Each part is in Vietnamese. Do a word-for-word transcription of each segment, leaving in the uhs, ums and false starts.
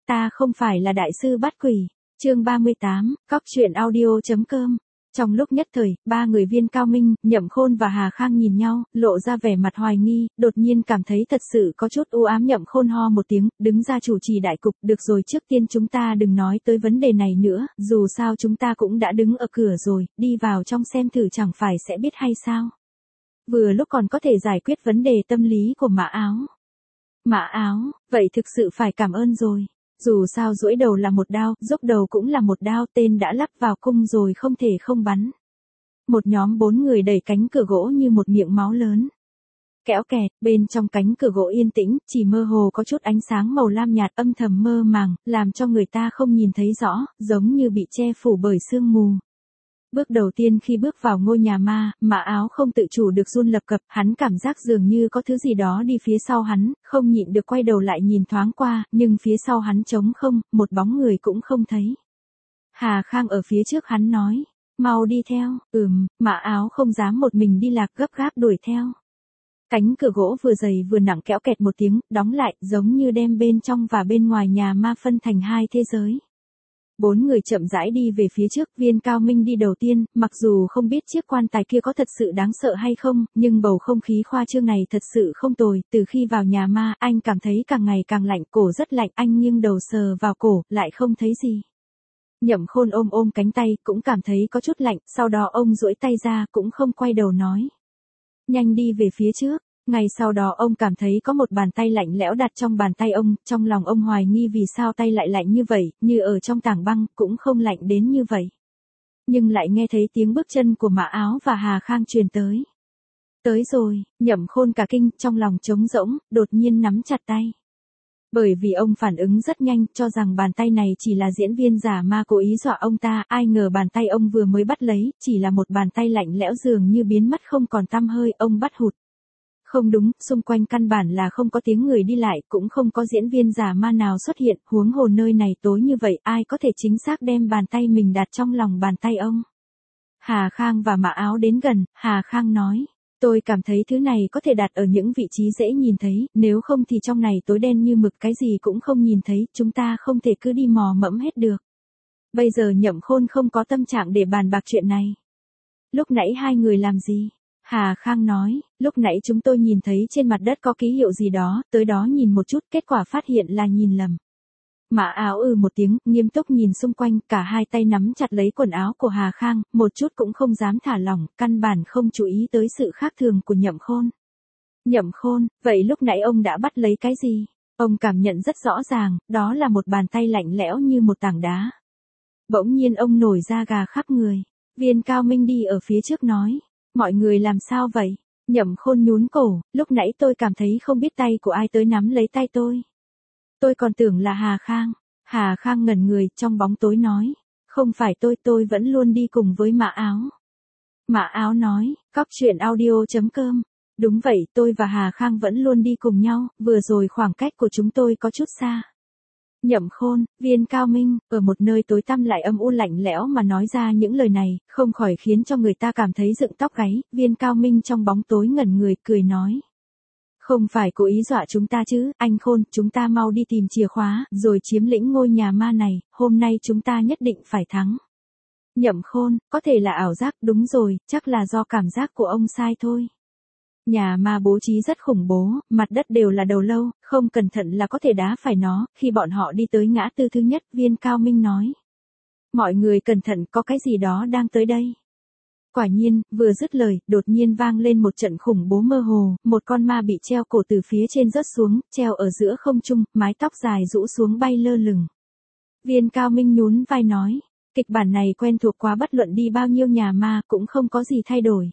ta không phải là đại sư bắt quỷ. Chương ba mươi tám, cóc truyện audio.com. Trong lúc nhất thời, ba người Viên Cao Minh, Nhậm Khôn và Hà Khang nhìn nhau, lộ ra vẻ mặt hoài nghi, đột nhiên cảm thấy thật sự có chút u ám. Nhậm Khôn ho một tiếng, đứng ra chủ trì đại cục, được rồi, trước tiên chúng ta đừng nói tới vấn đề này nữa, dù sao chúng ta cũng đã đứng ở cửa rồi, đi vào trong xem thử chẳng phải sẽ biết hay sao. Vừa lúc còn có thể giải quyết vấn đề tâm lý của Mã Áo. Mã Áo, vậy thực sự phải cảm ơn rồi. Dù sao duỗi đầu là một đao, dốc đầu cũng là một đao, tên đã lắp vào cung rồi không thể không bắn. Một nhóm bốn người đẩy cánh cửa gỗ như một miệng máu lớn. Kéo kẹt, bên trong cánh cửa gỗ yên tĩnh, chỉ mơ hồ có chút ánh sáng màu lam nhạt âm thầm mơ màng, làm cho người ta không nhìn thấy rõ, giống như bị che phủ bởi sương mù. Bước đầu tiên khi bước vào ngôi nhà ma, Mã Áo không tự chủ được run lập cập, hắn cảm giác dường như có thứ gì đó đi phía sau hắn, không nhịn được quay đầu lại nhìn thoáng qua, nhưng phía sau hắn trống không, một bóng người cũng không thấy. Hà Khang ở phía trước hắn nói, mau đi theo, ừm, Mã Áo không dám một mình đi lạc, gấp gáp đuổi theo. Cánh cửa gỗ vừa dày vừa nặng kéo kẹt một tiếng, đóng lại, giống như đem bên trong và bên ngoài nhà ma phân thành hai thế giới. Bốn người chậm rãi đi về phía trước, Viên Cao Minh đi đầu tiên, mặc dù không biết chiếc quan tài kia có thật sự đáng sợ hay không, nhưng bầu không khí khoa trương này thật sự không tồi, từ khi vào nhà ma, anh cảm thấy càng ngày càng lạnh, cổ rất lạnh, anh nghiêng đầu sờ vào cổ, lại không thấy gì. Nhậm Khôn ôm ôm cánh tay, cũng cảm thấy có chút lạnh, sau đó ông duỗi tay ra, cũng không quay đầu nói. Nhanh đi về phía trước. Ngay sau đó ông cảm thấy có một bàn tay lạnh lẽo đặt trong bàn tay ông, trong lòng ông hoài nghi vì sao tay lại lạnh như vậy, như ở trong tảng băng, cũng không lạnh đến như vậy. Nhưng lại nghe thấy tiếng bước chân của Mã Áo và Hà Khang truyền tới. Tới rồi, Nhậm Khôn cả kinh, trong lòng trống rỗng, đột nhiên nắm chặt tay. Bởi vì ông phản ứng rất nhanh, cho rằng bàn tay này chỉ là diễn viên giả ma cố ý dọa ông ta, ai ngờ bàn tay ông vừa mới bắt lấy, chỉ là một bàn tay lạnh lẽo dường như biến mất không còn tăm hơi, ông bắt hụt. Không đúng, xung quanh căn bản là không có tiếng người đi lại, cũng không có diễn viên giả ma nào xuất hiện, huống hồ nơi này tối như vậy, ai có thể chính xác đem bàn tay mình đặt trong lòng bàn tay ông. Hà Khang và Mã Áo đến gần, Hà Khang nói, tôi cảm thấy thứ này có thể đặt ở những vị trí dễ nhìn thấy, nếu không thì trong này tối đen như mực, cái gì cũng không nhìn thấy, chúng ta không thể cứ đi mò mẫm hết được. Bây giờ Nhậm Khôn không có tâm trạng để bàn bạc chuyện này. Lúc nãy hai người làm gì? Hà Khang nói, lúc nãy chúng tôi nhìn thấy trên mặt đất có ký hiệu gì đó, tới đó nhìn một chút, kết quả phát hiện là nhìn lầm. Mã Áo ừ một tiếng, nghiêm túc nhìn xung quanh, cả hai tay nắm chặt lấy quần áo của Hà Khang, một chút cũng không dám thả lỏng, căn bản không chú ý tới sự khác thường của Nhậm Khôn. Nhậm Khôn, vậy lúc nãy ông đã bắt lấy cái gì? Ông cảm nhận rất rõ ràng, đó là một bàn tay lạnh lẽo như một tảng đá. Bỗng nhiên ông nổi da gà khắp người. Viên Cao Minh đi ở phía trước nói. Mọi người làm sao vậy? Nhậm Khôn nhún cổ, lúc nãy tôi cảm thấy không biết tay của ai tới nắm lấy tay tôi. Tôi còn tưởng là Hà Khang. Hà Khang ngẩn người, trong bóng tối nói. Không phải tôi, tôi vẫn luôn đi cùng với Mã Áo. Mã Áo nói, cóc truyện audio.com. Đúng vậy, tôi và Hà Khang vẫn luôn đi cùng nhau, vừa rồi khoảng cách của chúng tôi có chút xa. Nhậm Khôn, Viên Cao Minh, ở một nơi tối tăm lại âm u lạnh lẽo mà nói ra những lời này, không khỏi khiến cho người ta cảm thấy dựng tóc gáy. Viên Cao Minh trong bóng tối ngẩn người, cười nói. Không phải cố ý dọa chúng ta chứ, anh Khôn, chúng ta mau đi tìm chìa khóa, rồi chiếm lĩnh ngôi nhà ma này, hôm nay chúng ta nhất định phải thắng. Nhậm Khôn, có thể là ảo giác, đúng rồi, chắc là do cảm giác của ông sai thôi. Nhà ma bố trí rất khủng bố, mặt đất đều là đầu lâu, không cẩn thận là có thể đá phải nó, khi bọn họ đi tới ngã tư thứ nhất, Viên Cao Minh nói. Mọi người cẩn thận, có cái gì đó đang tới đây. Quả nhiên, vừa dứt lời, đột nhiên vang lên một trận khủng bố mơ hồ, một con ma bị treo cổ từ phía trên rớt xuống, treo ở giữa không trung, mái tóc dài rũ xuống bay lơ lửng. Viên Cao Minh nhún vai nói, kịch bản này quen thuộc quá, bất luận đi bao nhiêu nhà ma cũng không có gì thay đổi.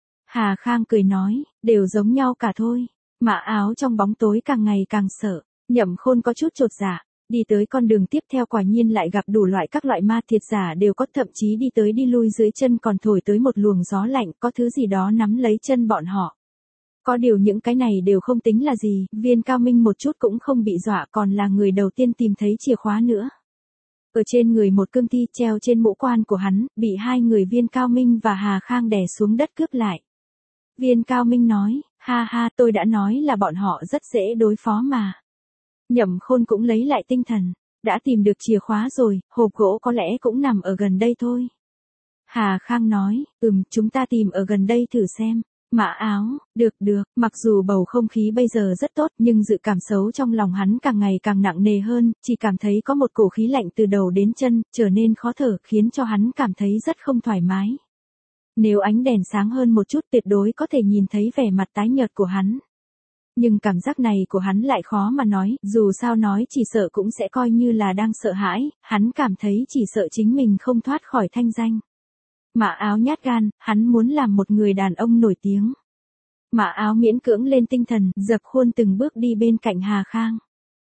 Hà Khang cười nói, đều giống nhau cả thôi. Mã Áo trong bóng tối càng ngày càng sợ. Nhậm Khôn có chút chột dạ. Đi tới con đường tiếp theo quả nhiên lại gặp đủ loại các loại ma, thiệt giả đều có, thậm chí đi tới đi lui dưới chân còn thổi tới một luồng gió lạnh, có thứ gì đó nắm lấy chân bọn họ. Có điều những cái này đều không tính là gì, Viên Cao Minh một chút cũng không bị dọa, còn là người đầu tiên tìm thấy chìa khóa nữa. Ở trên người một cương thi treo trên mũ quan của hắn, bị hai người Viên Cao Minh và Hà Khang đè xuống đất cướp lại. Viên Cao Minh nói, ha ha, tôi đã nói là bọn họ rất dễ đối phó mà. Nhậm Khôn cũng lấy lại tinh thần. Đã tìm được chìa khóa rồi, hộp gỗ có lẽ cũng nằm ở gần đây thôi. Hà Khang nói, ừm, chúng ta tìm ở gần đây thử xem. Mã Áo, được được, mặc dù bầu không khí bây giờ rất tốt nhưng dự cảm xấu trong lòng hắn càng ngày càng nặng nề hơn, chỉ cảm thấy có một cổ khí lạnh từ đầu đến chân, trở nên khó thở, khiến cho hắn cảm thấy rất không thoải mái. Nếu ánh đèn sáng hơn một chút tuyệt đối có thể nhìn thấy vẻ mặt tái nhợt của hắn. Nhưng cảm giác này của hắn lại khó mà nói, dù sao nói chỉ sợ cũng sẽ coi như là đang sợ hãi, hắn cảm thấy chỉ sợ chính mình không thoát khỏi thanh danh. Mã Áo nhát gan, hắn muốn làm một người đàn ông nổi tiếng. Mã Áo miễn cưỡng lên tinh thần, dập khuôn từng bước đi bên cạnh Hà Khang.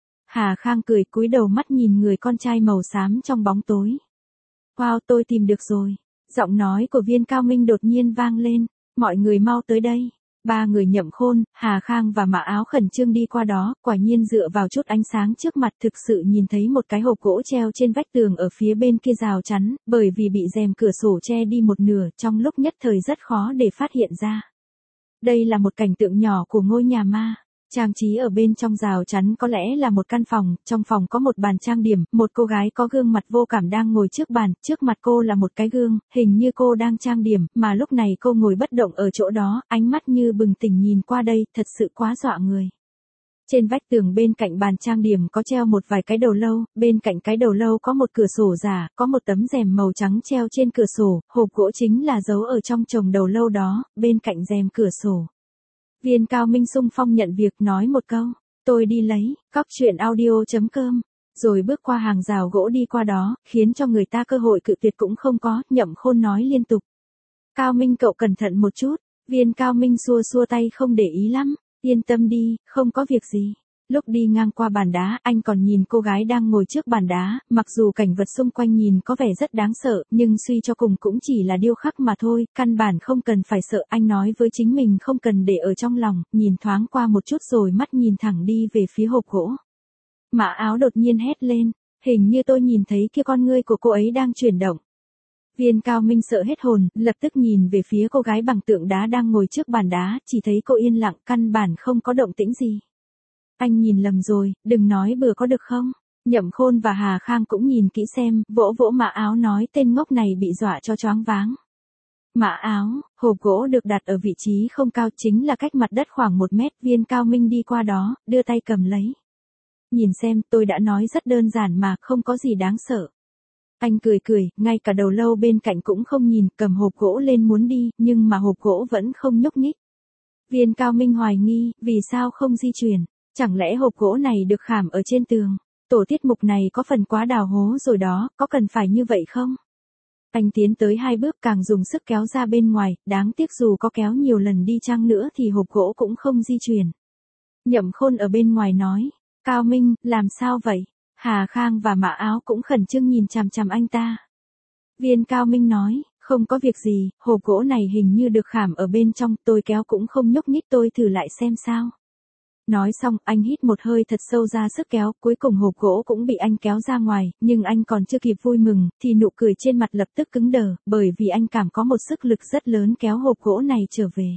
Hà Khang cười cúi đầu mắt nhìn người con trai màu xám trong bóng tối. Wow, tôi tìm được rồi. Giọng nói của Viên Cao Minh đột nhiên vang lên, mọi người mau tới đây. Ba người Nhậm Khôn, Hà Khang và Mã Áo khẩn trương đi qua đó, quả nhiên dựa vào chút ánh sáng trước mặt thực sự nhìn thấy một cái hộp gỗ treo trên vách tường ở phía bên kia rào chắn, bởi vì bị rèm cửa sổ che đi một nửa, trong lúc nhất thời rất khó để phát hiện ra. Đây là một cảnh tượng nhỏ của ngôi nhà ma. Trang trí ở bên trong rào chắn có lẽ là một căn phòng, trong phòng có một bàn trang điểm, một cô gái có gương mặt vô cảm đang ngồi trước bàn, trước mặt cô là một cái gương, hình như cô đang trang điểm, mà lúc này cô ngồi bất động ở chỗ đó, ánh mắt như bừng tỉnh nhìn qua đây, thật sự quá dọa người. Trên vách tường bên cạnh bàn trang điểm có treo một vài cái đầu lâu, bên cạnh cái đầu lâu có một cửa sổ giả, có một tấm rèm màu trắng treo trên cửa sổ, hộp gỗ chính là giấu ở trong chồng đầu lâu đó, bên cạnh rèm cửa sổ. Viên Cao Minh xung phong nhận việc nói một câu, tôi đi lấy, cóc truyện audio chấm com, rồi bước qua hàng rào gỗ đi qua đó, khiến cho người ta cơ hội cự tuyệt cũng không có, Nhậm Khôn nói liên tục. Cao Minh cậu cẩn thận một chút, Viên Cao Minh xua xua tay không để ý lắm, yên tâm đi, không có việc gì. Lúc đi ngang qua bàn đá, anh còn nhìn cô gái đang ngồi trước bàn đá, mặc dù cảnh vật xung quanh nhìn có vẻ rất đáng sợ, nhưng suy cho cùng cũng chỉ là điêu khắc mà thôi, căn bản không cần phải sợ, anh nói với chính mình không cần để ở trong lòng, nhìn thoáng qua một chút rồi mắt nhìn thẳng đi về phía hộp gỗ. Mã Áo đột nhiên hét lên, hình như tôi nhìn thấy kia con ngươi của cô ấy đang chuyển động. Viên Cao Minh sợ hết hồn, lập tức nhìn về phía cô gái bằng tượng đá đang ngồi trước bàn đá, chỉ thấy cô yên lặng, căn bản không có động tĩnh gì. Anh nhìn lầm rồi, đừng nói bừa có được không? Nhậm Khôn và Hà Khang cũng nhìn kỹ xem, vỗ vỗ Mã Áo nói tên ngốc này bị dọa cho choáng váng. Mã Áo, hộp gỗ được đặt ở vị trí không cao chính là cách mặt đất khoảng một mét, Viên Cao Minh đi qua đó, đưa tay cầm lấy. Nhìn xem, tôi đã nói rất đơn giản mà, không có gì đáng sợ. Anh cười cười, ngay cả đầu lâu bên cạnh cũng không nhìn, cầm hộp gỗ lên muốn đi, nhưng mà hộp gỗ vẫn không nhúc nhích. Viên Cao Minh hoài nghi, vì sao không di chuyển? Chẳng lẽ hộp gỗ này được khảm ở trên tường? Tổ tiết mục này có phần quá đào hố rồi đó, có cần phải như vậy không? Anh tiến tới hai bước càng dùng sức kéo ra bên ngoài, đáng tiếc dù có kéo nhiều lần đi chăng nữa thì hộp gỗ cũng không di chuyển. Nhậm Khôn ở bên ngoài nói, Cao Minh, làm sao vậy? Hà Khang và Mã Áo cũng khẩn trương nhìn chằm chằm anh ta. Viên Cao Minh nói, không có việc gì, hộp gỗ này hình như được khảm ở bên trong, tôi kéo cũng không nhúc nhích, tôi thử lại xem sao. Nói xong, anh hít một hơi thật sâu ra sức kéo, cuối cùng hộp gỗ cũng bị anh kéo ra ngoài, nhưng anh còn chưa kịp vui mừng, thì nụ cười trên mặt lập tức cứng đờ, bởi vì anh cảm có một sức lực rất lớn kéo hộp gỗ này trở về.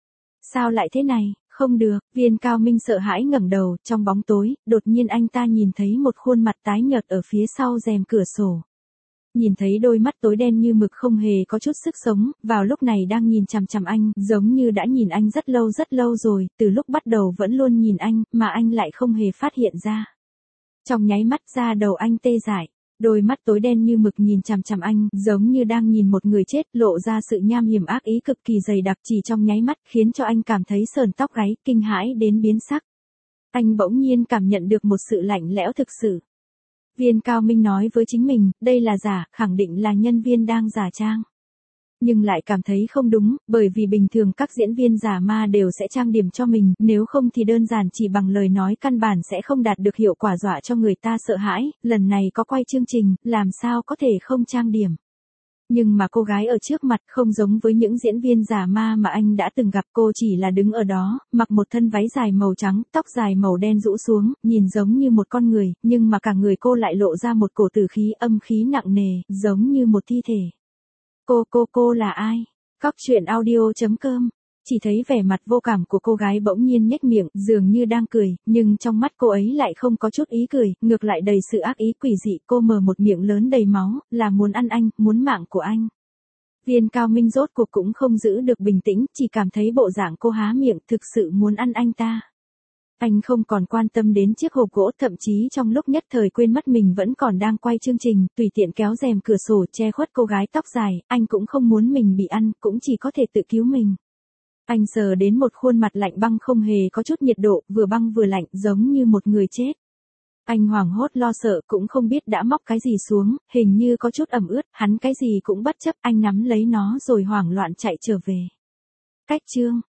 Sao lại thế này? Không được, Viên Cao Minh sợ hãi ngẩng đầu, trong bóng tối, đột nhiên anh ta nhìn thấy một khuôn mặt tái nhợt ở phía sau rèm cửa sổ. Nhìn thấy đôi mắt tối đen như mực không hề có chút sức sống, vào lúc này đang nhìn chằm chằm anh, giống như đã nhìn anh rất lâu rất lâu rồi, từ lúc bắt đầu vẫn luôn nhìn anh, mà anh lại không hề phát hiện ra. Trong nháy mắt ra đầu anh tê dại, đôi mắt tối đen như mực nhìn chằm chằm anh, giống như đang nhìn một người chết, lộ ra sự nham hiểm ác ý cực kỳ dày đặc chỉ trong nháy mắt, khiến cho anh cảm thấy sờn tóc gáy, kinh hãi đến biến sắc. Anh bỗng nhiên cảm nhận được một sự lạnh lẽo thực sự. Viên Cao Minh nói với chính mình, đây là giả, khẳng định là nhân viên đang giả trang. Nhưng lại cảm thấy không đúng, bởi vì bình thường các diễn viên giả ma đều sẽ trang điểm cho mình, nếu không thì đơn giản chỉ bằng lời nói căn bản sẽ không đạt được hiệu quả dọa cho người ta sợ hãi, lần này có quay chương trình, làm sao có thể không trang điểm. Nhưng mà cô gái ở trước mặt không giống với những diễn viên giả ma mà anh đã từng gặp, cô chỉ là đứng ở đó, mặc một thân váy dài màu trắng, tóc dài màu đen rũ xuống, nhìn giống như một con người, nhưng mà cả người cô lại lộ ra một cổ tử khí âm khí nặng nề, giống như một thi thể. Cô cô cô là ai? Cóc truyện audio chấm com chỉ thấy vẻ mặt vô cảm của cô gái bỗng nhiên nhếch miệng, dường như đang cười, nhưng trong mắt cô ấy lại không có chút ý cười, ngược lại đầy sự ác ý quỷ dị. Cô mở một miệng lớn đầy máu, là muốn ăn anh, muốn mạng của anh. Viên Cao Minh rốt cuộc cũng không giữ được bình tĩnh, chỉ cảm thấy bộ dạng cô há miệng thực sự muốn ăn anh ta. Anh không còn quan tâm đến chiếc hộp gỗ, thậm chí trong lúc nhất thời quên mất mình vẫn còn đang quay chương trình, tùy tiện kéo rèm cửa sổ che khuất cô gái tóc dài. Anh cũng không muốn mình bị ăn, cũng chỉ có thể tự cứu mình. Anh sờ đến một khuôn mặt lạnh băng không hề có chút nhiệt độ, vừa băng vừa lạnh, giống như một người chết. Anh hoảng hốt lo sợ, cũng không biết đã móc cái gì xuống, hình như có chút ẩm ướt, hắn cái gì cũng bất chấp, anh nắm lấy nó rồi hoảng loạn chạy trở về. Cách chương